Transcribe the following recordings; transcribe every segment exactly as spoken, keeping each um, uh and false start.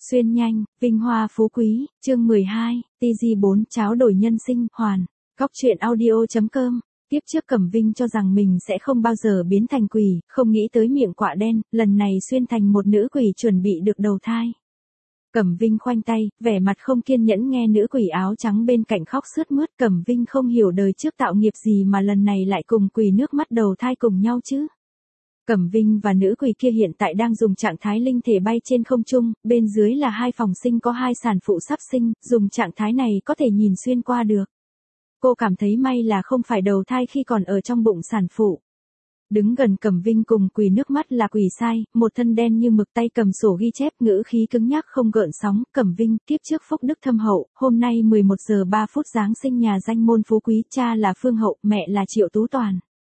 Xuyên nhanh, vinh hoa phú quý, chương mười hai, tê giê bốn cháo đổi nhân sinh, hoàn. Góc truyện audio.com. Tiếp trước Cẩm Vinh cho rằng mình sẽ không bao giờ biến thành quỷ, không nghĩ tới miệng quạ đen, lần này xuyên thành một nữ quỷ chuẩn bị được đầu thai. Cẩm Vinh khoanh tay, vẻ mặt không kiên nhẫn nghe nữ quỷ áo trắng bên cạnh khóc sướt mướt. Cẩm Vinh không hiểu đời trước tạo nghiệp gì mà lần này lại cùng quỷ nước mắt đầu thai cùng nhau chứ. Cẩm Vinh và nữ quỷ kia hiện tại đang dùng trạng thái linh thể bay trên không trung, bên dưới là hai phòng sinh có hai sản phụ sắp sinh, dùng trạng thái này có thể nhìn xuyên qua được. Cô cảm thấy may là không phải đầu thai khi còn ở trong bụng sản phụ. Đứng gần Cẩm Vinh cùng quỷ nước mắt là quỷ sai, một thân đen như mực, tay cầm sổ ghi chép, ngữ khí cứng nhắc không gợn sóng. Cẩm Vinh, kiếp trước phúc đức thâm hậu, hôm nay mười một giờ ba phút giáng sinh nhà danh môn phú quý, cha là Phương Hậu, mẹ là Triệu Tú Toàn.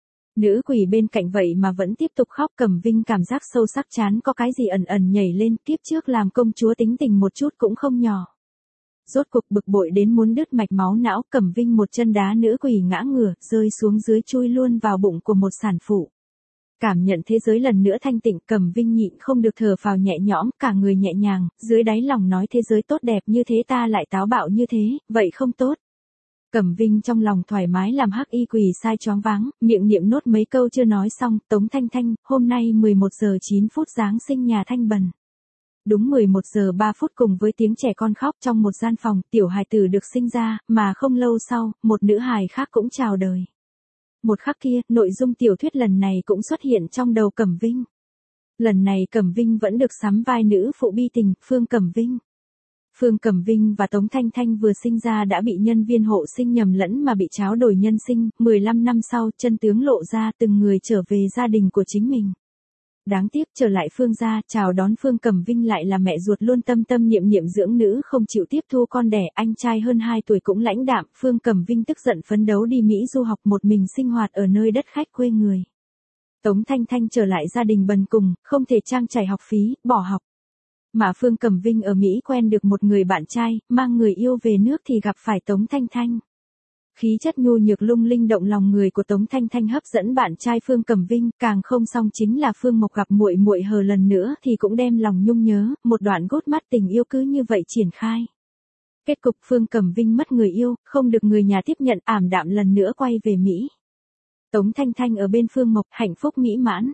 Nữ quỷ bên cạnh vậy mà vẫn tiếp tục khóc. Cẩm Vinh cảm giác sâu sắc chán có cái gì ẩn ẩn nhảy lên, kiếp trước làm công chúa tính tình một chút cũng không nhỏ. Rốt cuộc bực bội đến muốn đứt mạch máu não, Cẩm Vinh một chân đá nữ quỷ ngã ngửa, rơi xuống dưới chui luôn vào bụng của một sản phụ. Cảm nhận thế giới lần nữa thanh tịnh, Cẩm Vinh nhịn không được thở phào nhẹ nhõm, cả người nhẹ nhàng, dưới đáy lòng nói thế giới tốt đẹp như thế ta lại táo bạo như thế, vậy không tốt. Cẩm Vinh trong lòng thoải mái làm hắc y quỷ sai choáng váng, miệng niệm nốt mấy câu chưa nói xong. Tống Thanh Thanh, hôm nay mười một giờ chín phút giáng sinh nhà Thanh Bần. Đúng mười một giờ ba phút cùng với tiếng trẻ con khóc trong một gian phòng, tiểu hài tử được sinh ra, mà không lâu sau, một nữ hài khác cũng chào đời. Một khắc kia, nội dung tiểu thuyết lần này cũng xuất hiện trong đầu Cẩm Vinh. Lần này Cẩm Vinh vẫn được sắm vai nữ phụ bi tình, Phương Cẩm Vinh. Phương Cẩm Vinh và Tống Thanh Thanh vừa sinh ra đã bị nhân viên hộ sinh nhầm lẫn mà bị tráo đổi nhân sinh, mười lăm năm sau, chân tướng lộ ra, từng người trở về gia đình của chính mình. Đáng tiếc trở lại Phương gia, chào đón Phương Cẩm Vinh lại là mẹ ruột luôn tâm tâm niệm niệm dưỡng nữ không chịu tiếp thu con đẻ, anh trai hơn hai tuổi cũng lãnh đạm. Phương Cẩm Vinh tức giận phấn đấu đi Mỹ du học, một mình sinh hoạt ở nơi đất khách quê người. Tống Thanh Thanh trở lại gia đình bần cùng, không thể trang trải học phí, bỏ học. Mà Phương Cẩm Vinh ở Mỹ quen được một người bạn trai, mang người yêu về nước thì gặp phải Tống Thanh Thanh. Khí chất nhu nhược lung linh động lòng người của Tống Thanh Thanh hấp dẫn bạn trai Phương Cẩm Vinh, càng không xong chính là Phương Mộc gặp muội muội hờ lần nữa thì cũng đem lòng nhung nhớ, một đoạn gút mắt tình yêu cứ như vậy triển khai. Kết cục Phương Cẩm Vinh mất người yêu, không được người nhà tiếp nhận, ảm đạm lần nữa quay về Mỹ. Tống Thanh Thanh ở bên Phương Mộc hạnh phúc mỹ mãn.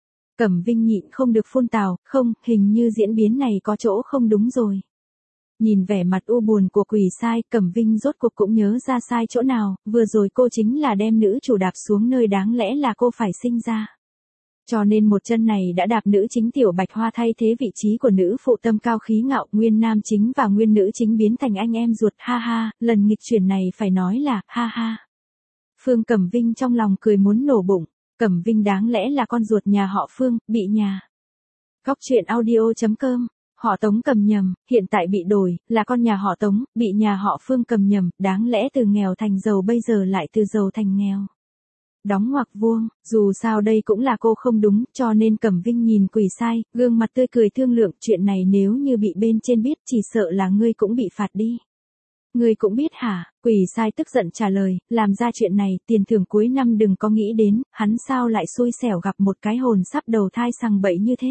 Cẩm Vinh nhịn không được phun tào, không, hình như diễn biến này có chỗ không đúng rồi. Nhìn vẻ mặt u buồn của quỷ sai, Cẩm Vinh rốt cuộc cũng nhớ ra sai chỗ nào, vừa rồi cô chính là đem nữ chủ đạp xuống nơi đáng lẽ là cô phải sinh ra. Cho nên một chân này đã đạp nữ chính Tiểu Bạch Hoa thay thế vị trí của nữ phụ tâm cao khí ngạo, nguyên nam chính và nguyên nữ chính biến thành anh em ruột, ha ha, lần nghịch chuyển này phải nói là, ha ha. Phương Cẩm Vinh trong lòng cười muốn nổ bụng. Cẩm Vinh đáng lẽ là con ruột nhà họ Phương, bị nhà. Góc truyện audio.com, họ Tống cầm nhầm, hiện tại bị đổi, là con nhà họ Tống, bị nhà họ Phương cầm nhầm, đáng lẽ từ nghèo thành giàu bây giờ lại từ giàu thành nghèo. Đóng ngoặc vuông, dù sao đây cũng là cô không đúng, cho nên Cẩm Vinh nhìn quỷ sai, gương mặt tươi cười thương lượng, chuyện này nếu như bị bên trên biết chỉ sợ là ngươi cũng bị phạt đi. Ngươi cũng biết hả? Quỷ sai tức giận trả lời, làm ra chuyện này, tiền thưởng cuối năm đừng có nghĩ đến, hắn sao lại xui xẻo gặp một cái hồn sắp đầu thai sằng bậy như thế.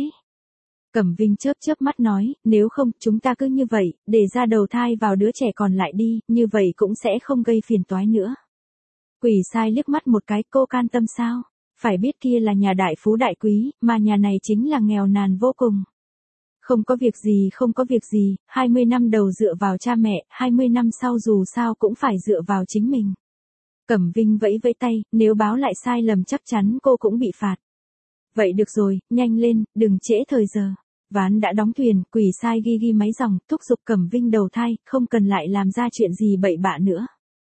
Cẩm Vinh chớp chớp mắt nói, nếu không, chúng ta cứ như vậy, để ra đầu thai vào đứa trẻ còn lại đi, như vậy cũng sẽ không gây phiền toái nữa. Quỷ sai liếc mắt một cái, cô can tâm sao? Phải biết kia là nhà đại phú đại quý, mà nhà này chính là nghèo nàn vô cùng. Không có việc gì không có việc gì, hai mươi năm đầu dựa vào cha mẹ, hai mươi năm sau dù sao cũng phải dựa vào chính mình. Cẩm Vinh vẫy vẫy tay, nếu báo lại sai lầm chắc chắn cô cũng bị phạt. Vậy được rồi, nhanh lên, đừng trễ thời giờ. Ván đã đóng thuyền, quỷ sai ghi ghi máy dòng, thúc giục Cẩm Vinh đầu thai, không cần lại làm ra chuyện gì bậy bạ nữa.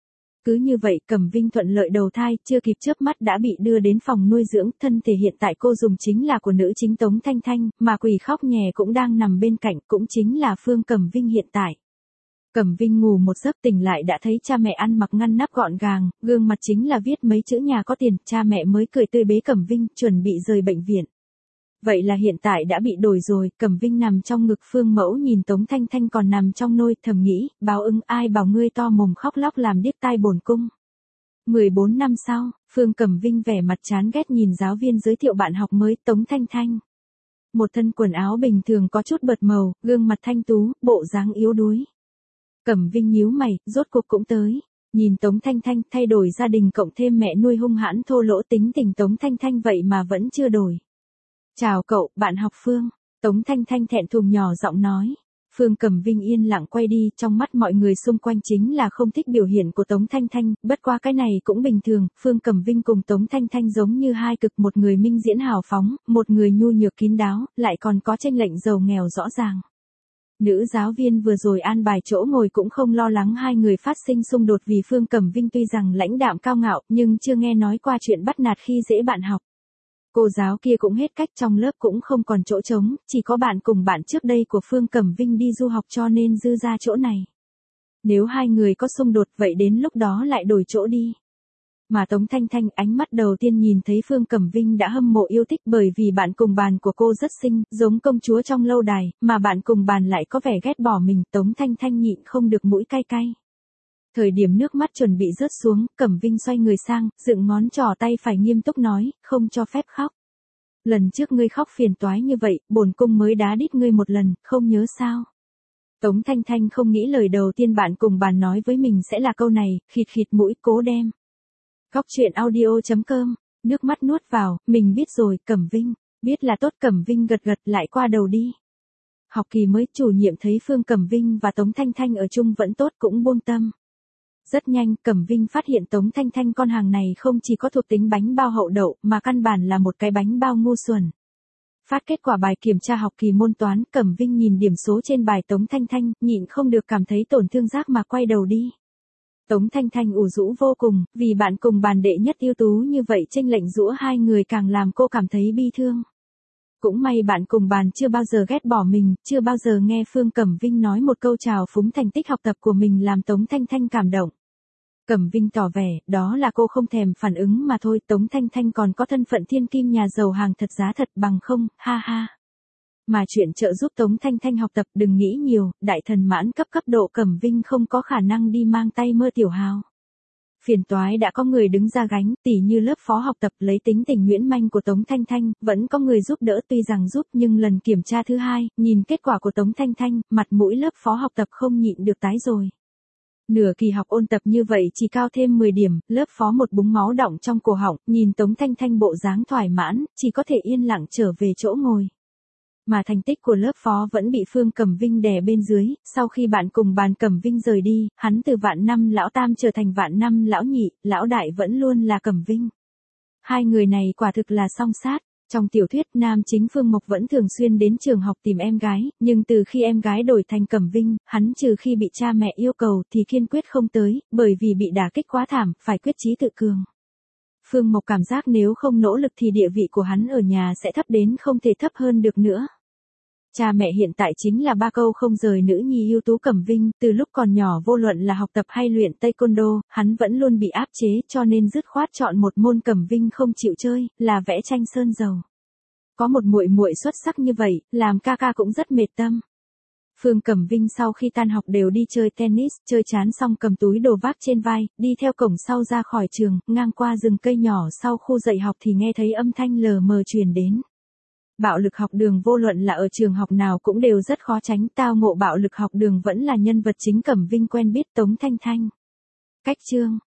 Cứ như vậy, Cẩm Vinh thuận lợi đầu thai, chưa kịp chớp mắt đã bị đưa đến phòng nuôi dưỡng, thân thể hiện tại cô dùng chính là của nữ chính Tống Thanh Thanh, mà quỷ khóc nhè cũng đang nằm bên cạnh, cũng chính là Phương Cẩm Vinh hiện tại. Cẩm Vinh ngủ một giấc tỉnh lại đã thấy cha mẹ ăn mặc ngăn nắp gọn gàng, gương mặt chính là viết mấy chữ nhà có tiền, cha mẹ mới cười tươi bế Cẩm Vinh, chuẩn bị rời bệnh viện. Vậy là hiện tại đã bị đổi rồi, Cẩm Vinh nằm trong ngực Phương Mẫu nhìn Tống Thanh Thanh còn nằm trong nôi, thầm nghĩ, báo ứng ai bảo ngươi to mồm khóc lóc làm điếc tai bổn cung. mười bốn năm sau, Phương Cẩm Vinh vẻ mặt chán ghét nhìn giáo viên giới thiệu bạn học mới, Tống Thanh Thanh. Một thân quần áo bình thường có chút bợt màu, gương mặt thanh tú, bộ dáng yếu đuối. Cẩm Vinh nhíu mày, rốt cuộc cũng tới. Nhìn Tống Thanh Thanh thay đổi gia đình cộng thêm mẹ nuôi hung hãn thô lỗ tính tình Tống Thanh Thanh vậy mà vẫn chưa đổi. Chào cậu, bạn học Phương. Tống Thanh Thanh thẹn thùng nhỏ giọng nói. Phương Cẩm Vinh yên lặng quay đi, trong mắt mọi người xung quanh chính là không thích biểu hiện của Tống Thanh Thanh, bất qua cái này cũng bình thường, Phương Cẩm Vinh cùng Tống Thanh Thanh giống như hai cực, một người minh diễn hào phóng, một người nhu nhược kín đáo, lại còn có chênh lệch giàu nghèo rõ ràng. Nữ giáo viên vừa rồi an bài chỗ ngồi cũng không lo lắng hai người phát sinh xung đột vì Phương Cẩm Vinh tuy rằng lãnh đạm cao ngạo nhưng chưa nghe nói qua chuyện bắt nạt khi dễ bạn học. Cô giáo kia cũng hết cách, trong lớp cũng không còn chỗ trống, chỉ có bạn cùng bạn trước đây của Phương Cẩm Vinh đi du học cho nên dư ra chỗ này. Nếu hai người có xung đột vậy đến lúc đó lại đổi chỗ đi. Mà Tống Thanh Thanh ánh mắt đầu tiên nhìn thấy Phương Cẩm Vinh đã hâm mộ yêu thích bởi vì bạn cùng bàn của cô rất xinh, giống công chúa trong lâu đài, mà bạn cùng bàn lại có vẻ ghét bỏ mình, Tống Thanh Thanh nhịn không được mũi cay cay. Thời điểm nước mắt chuẩn bị rớt xuống, Cẩm Vinh xoay người sang, dựng ngón trỏ tay phải nghiêm túc nói, không cho phép khóc. Lần trước ngươi khóc phiền toái như vậy, bổn cung mới đá đít ngươi một lần, không nhớ sao? Tống Thanh Thanh không nghĩ lời đầu tiên bạn cùng bàn nói với mình sẽ là câu này, khịt khịt mũi cố đem. Góc truyện audio chấm com, nước mắt nuốt vào, mình biết rồi, Cẩm Vinh, biết là tốt. Cẩm Vinh gật gật lại qua đầu đi. Học kỳ mới chủ nhiệm thấy Phương Cẩm Vinh và Tống Thanh Thanh ở chung vẫn tốt cũng buông tâm. Rất nhanh, Cẩm Vinh phát hiện Tống Thanh Thanh con hàng này không chỉ có thuộc tính bánh bao hậu đậu mà căn bản là một cái bánh bao ngu xuẩn. Phát kết quả bài kiểm tra học kỳ môn toán, Cẩm Vinh nhìn điểm số trên bài Tống Thanh Thanh, nhịn không được cảm thấy tổn thương giác mà quay đầu đi. Tống Thanh Thanh ủ rũ vô cùng, vì bạn cùng bàn đệ nhất ưu tú như vậy chênh lệch giữa hai người càng làm cô cảm thấy bi thương. Cũng may bạn cùng bàn chưa bao giờ ghét bỏ mình, chưa bao giờ nghe Phương Cẩm Vinh nói một câu chào phúng thành tích học tập của mình làm Tống Thanh Thanh cảm động. Cẩm Vinh tỏ vẻ, đó là cô không thèm phản ứng mà thôi, Tống Thanh Thanh còn có thân phận thiên kim nhà giàu hàng thật giá thật bằng không, ha ha. Mà chuyện trợ giúp Tống Thanh Thanh học tập đừng nghĩ nhiều, đại thần mãn cấp cấp độ Cẩm Vinh không có khả năng đi mang tay mơ tiểu hào. Phiền toái đã có người đứng ra gánh, tỉ như lớp phó học tập lấy tính tình nguyễn manh của Tống Thanh Thanh, vẫn có người giúp đỡ tuy rằng giúp nhưng lần kiểm tra thứ hai, nhìn kết quả của Tống Thanh Thanh, mặt mũi lớp phó học tập không nhịn được tái rồi. Nửa kỳ học ôn tập như vậy chỉ cao thêm mười điểm, lớp phó một búng máu đọng trong cổ họng, nhìn Tống Thanh Thanh bộ dáng thoải mãn, chỉ có thể yên lặng trở về chỗ ngồi. Mà thành tích của lớp phó vẫn bị Phương Cẩm Vinh đè bên dưới, sau khi bạn cùng bàn Cẩm Vinh rời đi, hắn từ vạn năm lão tam trở thành vạn năm lão nhị, lão đại vẫn luôn là Cẩm Vinh. Hai người này quả thực là song sát. Trong tiểu thuyết, nam chính Phương Mộc vẫn thường xuyên đến trường học tìm em gái, nhưng từ khi em gái đổi thành Cẩm Vinh, hắn trừ khi bị cha mẹ yêu cầu thì kiên quyết không tới, bởi vì bị đả kích quá thảm, phải quyết chí tự cường. Phương Mộc cảm giác nếu không nỗ lực thì địa vị của hắn ở nhà sẽ thấp đến không thể thấp hơn được nữa. Cha mẹ hiện tại chính là ba câu không rời nữ nhi ưu tú Cẩm Vinh, từ lúc còn nhỏ vô luận là học tập hay luyện taekwondo, hắn vẫn luôn bị áp chế cho nên dứt khoát chọn một môn Cẩm Vinh không chịu chơi, là vẽ tranh sơn dầu. Có một muội muội xuất sắc như vậy, làm ca ca cũng rất mệt tâm. Phương Cẩm Vinh sau khi tan học đều đi chơi tennis, chơi chán xong cầm túi đồ vác trên vai, đi theo cổng sau ra khỏi trường, ngang qua rừng cây nhỏ sau khu dạy học thì nghe thấy âm thanh lờ mờ truyền đến. Bạo lực học đường vô luận là ở trường học nào cũng đều rất khó tránh, tao ngộ bạo lực học đường vẫn là nhân vật chính Cẩm Vinh quen biết Tống Thanh Thanh. Cách chương